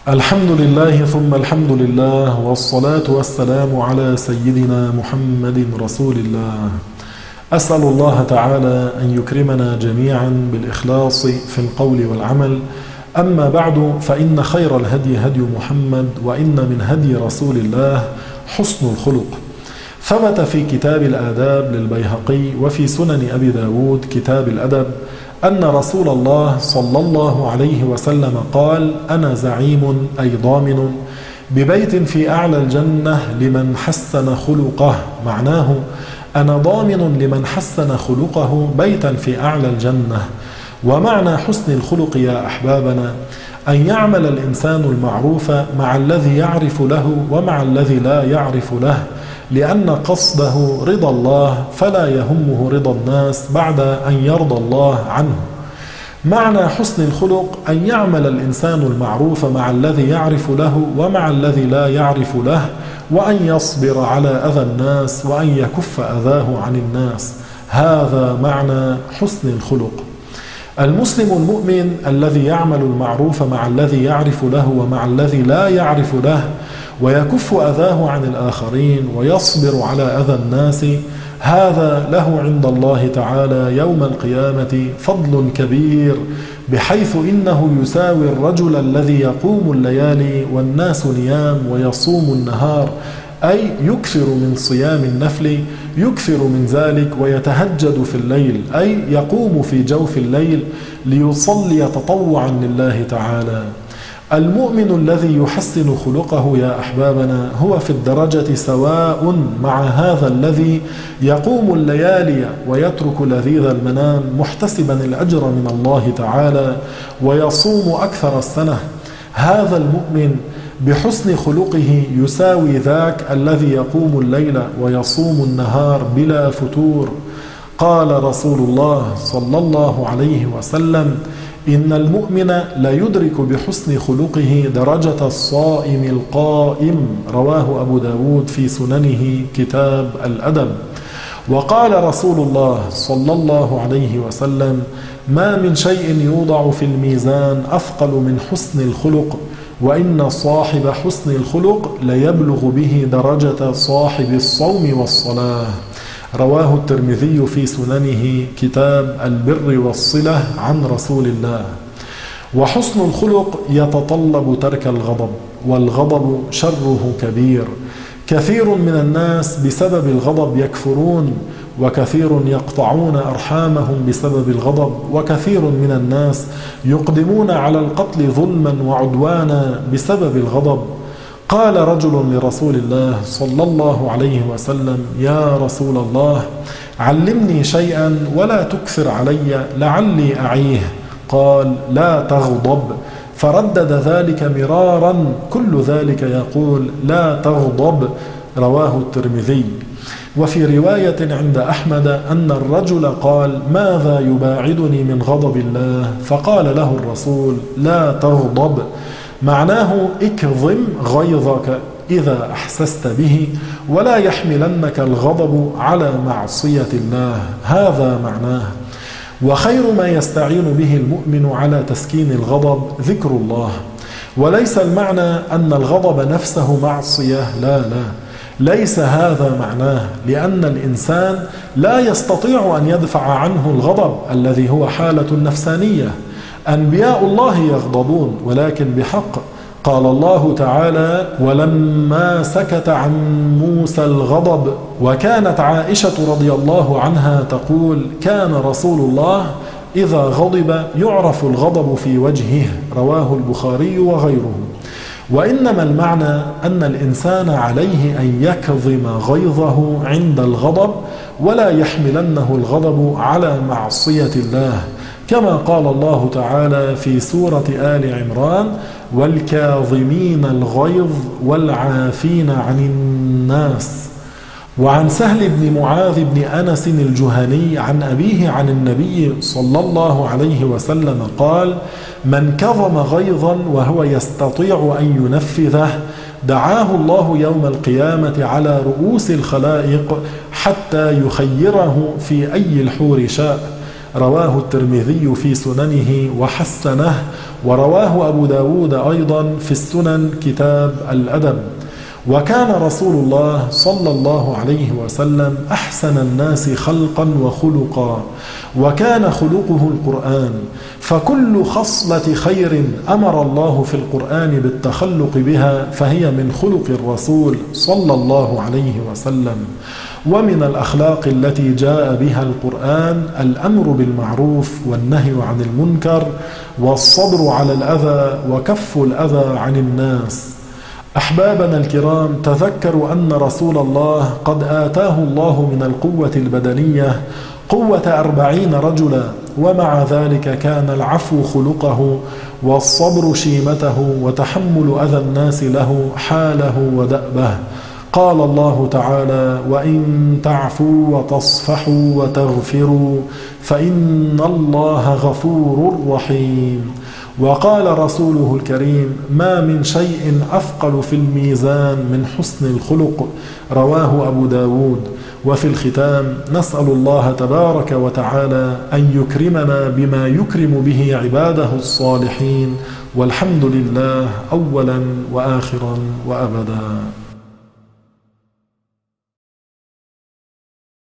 الحمد لله ثم الحمد لله والصلاة والسلام على سيدنا محمد رسول الله. أسأل الله تعالى أن يكرمنا جميعا بالإخلاص في القول والعمل. أما بعد، فإن خير الهدي هدي محمد، وإن من هدي رسول الله حسن الخلق. ثبت في كتاب الآداب للبيهقي وفي سنن أبي داود كتاب الأدب أن رسول الله صلى الله عليه وسلم قال: أنا زعيم أي ضامن ببيت في أعلى الجنة لمن حسن خلقه. معناه أنا ضامن لمن حسن خلقه بيتا في أعلى الجنة. ومعنى حسن الخلق يا أحبابنا أن يعمل الإنسان المعروف مع الذي يعرف له ومع الذي لا يعرف له، لأن قصده رضا الله، فلا يهمه رضا الناس بعد أن يرضى الله عنه. معنى حسن الخلق أن يعمل الإنسان المعروف مع الذي يعرف له ومع الذي لا يعرف له، وأن يصبر على أذى الناس، وأن يكف أذاه عن الناس. هذا معنى حسن الخلق. المسلم المؤمن الذي يعمل المعروف مع الذي يعرف له ومع الذي لا يعرف له، ويكف أذاه عن الآخرين، ويصبر على أذى الناس، هذا له عند الله تعالى يوم القيامة فضل كبير، بحيث إنه يساوي الرجل الذي يقوم الليالي والناس نيام ويصوم النهار، أي يكثر من صيام النفل، يكثر من ذلك، ويتهجد في الليل، أي يقوم في جوف الليل ليصلي تطوعا لله تعالى. المؤمن الذي يحسن خلقه يا أحبابنا هو في الدرجة سواء مع هذا الذي يقوم الليالي ويترك لذيذ المنام محتسبا الأجر من الله تعالى ويصوم أكثر السنة. هذا المؤمن بحسن خلقه يساوي ذاك الذي يقوم الليل ويصوم النهار بلا فتور. قال رسول الله صلى الله عليه وسلم: إن المؤمن لا يدرك بحسن خلقه درجة الصائم القائم. رواه أبو داود في سننه كتاب الأدب. وقال رسول الله صلى الله عليه وسلم: ما من شيء يوضع في الميزان أثقل من حسن الخلق، وإن صاحب حسن الخلق ليبلغ به درجة صاحب الصوم والصلاة. رواه الترمذي في سننه كتاب البر والصلة عن رسول الله. وحسن الخلق يتطلب ترك الغضب، والغضب شره كبير. كثير من الناس بسبب الغضب يكفرون، وكثير يقطعون أرحامهم بسبب الغضب، وكثير من الناس يقدمون على القتل ظلما وعدوانا بسبب الغضب. قال رجل لرسول الله صلى الله عليه وسلم: يا رسول الله، علمني شيئا ولا تكثر علي لعلي أعيه. قال: لا تغضب. فردد ذلك مرارا، كل ذلك يقول: لا تغضب. رواه الترمذي. وفي رواية عند أحمد أن الرجل قال: ماذا يباعدني من غضب الله؟ فقال له الرسول: لا تغضب. معناه اكظم غيظك إذا أحسست به، ولا يحملنك الغضب على معصية الله. هذا معناه. وخير ما يستعين به المؤمن على تسكين الغضب ذكر الله. وليس المعنى أن الغضب نفسه معصية، لا، ليس هذا معناه، لأن الإنسان لا يستطيع أن يدفع عنه الغضب الذي هو حالة نفسانية. أنبياء الله يغضبون، ولكن بحق. قال الله تعالى: ولما سكت عن موسى الغضب. وكانت عائشة رضي الله عنها تقول: كان رسول الله إذا غضب يعرف الغضب في وجهه. رواه البخاري وغيره. وإنما المعنى أن الإنسان عليه أن يكظم غيظه عند الغضب، ولا يحملنه الغضب على معصية الله، كما قال الله تعالى في سورة آل عمران: والكاظمين الغيظ والعافين عن الناس. وعن سهل بن معاذ بن أنس الجهني عن أبيه عن النبي صلى الله عليه وسلم قال: من كظم غيظا وهو يستطيع أن ينفذه دعاه الله يوم القيامة على رؤوس الخلائق حتى يخيره في أي الحور شاء. رواه الترمذي في سننه وحسنه، ورواه أبو داود أيضا في السنن كتاب الأدب. وكان رسول الله صلى الله عليه وسلم أحسن الناس خلقا وخلقا، وكان خلقه القرآن، فكل خصلة خير أمر الله في القرآن بالتخلق بها فهي من خلق الرسول صلى الله عليه وسلم. ومن الأخلاق التي جاء بها القرآن الأمر بالمعروف والنهي عن المنكر والصبر على الأذى وكف الأذى عن الناس. أحبابنا الكرام، تذكروا أن رسول الله قد آتاه الله من القوة البدنية قوة 40 رجلا، ومع ذلك كان العفو خلقه والصبر شيمته وتحمل أذى الناس له حاله ودأبه. قال الله تعالى: وإن تعفوا وتصفحوا وتغفروا فإن الله غفور رحيم. وقال رسوله الكريم: ما من شيء أثقل في الميزان من حسن الخلق، رواه أبو داود. وفي الختام نسأل الله تبارك وتعالى أن يكرمنا بما يكرم به عباده الصالحين، والحمد لله أولا وآخرا وأبدا.